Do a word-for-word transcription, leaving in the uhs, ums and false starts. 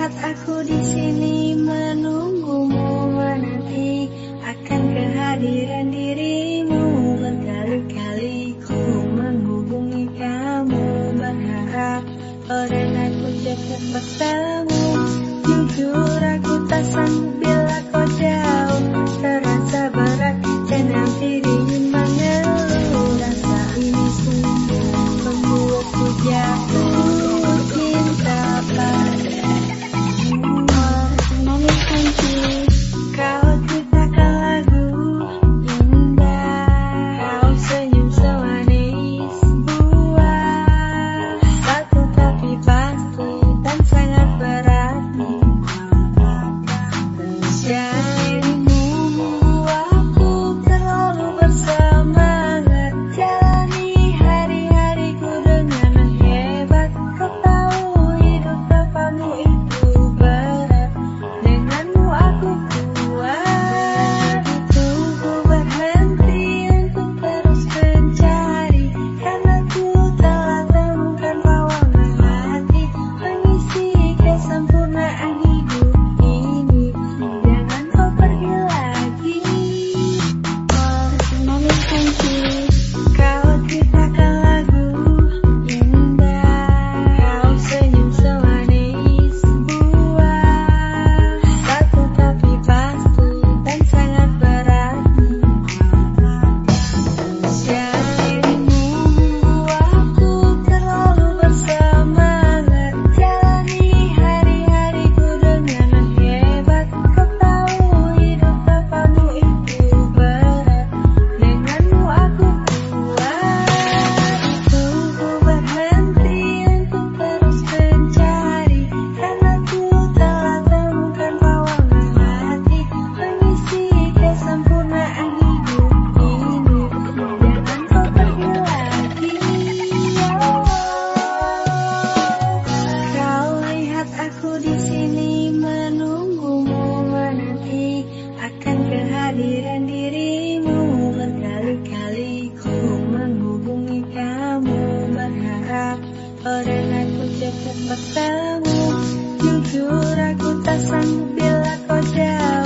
lihat aku di sini menunggumu, menanti akan kehadiran dirimu. Berkali-kali ku menghubungi kamu, berharap orang aku cepat bertemu. Jujur aku tak sanggup bila kau jauh, terasa berat dan hampir ingin mengeluh. Rasa ini sungguh membuatku jatuh cinta padamu. Kau ciptakan lagu indah, kau senyum semanis buah, satu tapi pasti dan sangat berarti. Jadimu membuatku terlalu bersemangat, jalani hari-hariku dengan hebat. Kau tahu hidup tanpamu itu berat, denganmu aku kuat. Itu ku berhenti untuk terus mencari, karena ku telah temukan pawang hati mengisi kesempurnaan hidup ini. Jangan kau pergi lagi. Kau ciptakan lagu indah, kau senyum semanis buah, satu tapi pasti dan sangat berarti. Jadimu membuatku terlalu bersemangat, jalani hari-hariku dengan hebat. Kau tahu hidup tanpamu itu berat, denganmu aku kuat. Itu ku berhenti untuk terus mencari, karena ku telah temukan pawang hati mengisi kesempurnaan hidup ini. Jangan kau pergi lagi. Kau lihat aku di sini menunggumu, menanti akan kehadiran dirimu. Berkali-kali ku menghubungi kamu, berharap orang aku cepat bertemu. Jujur aku tak sanggup bila kau jauh.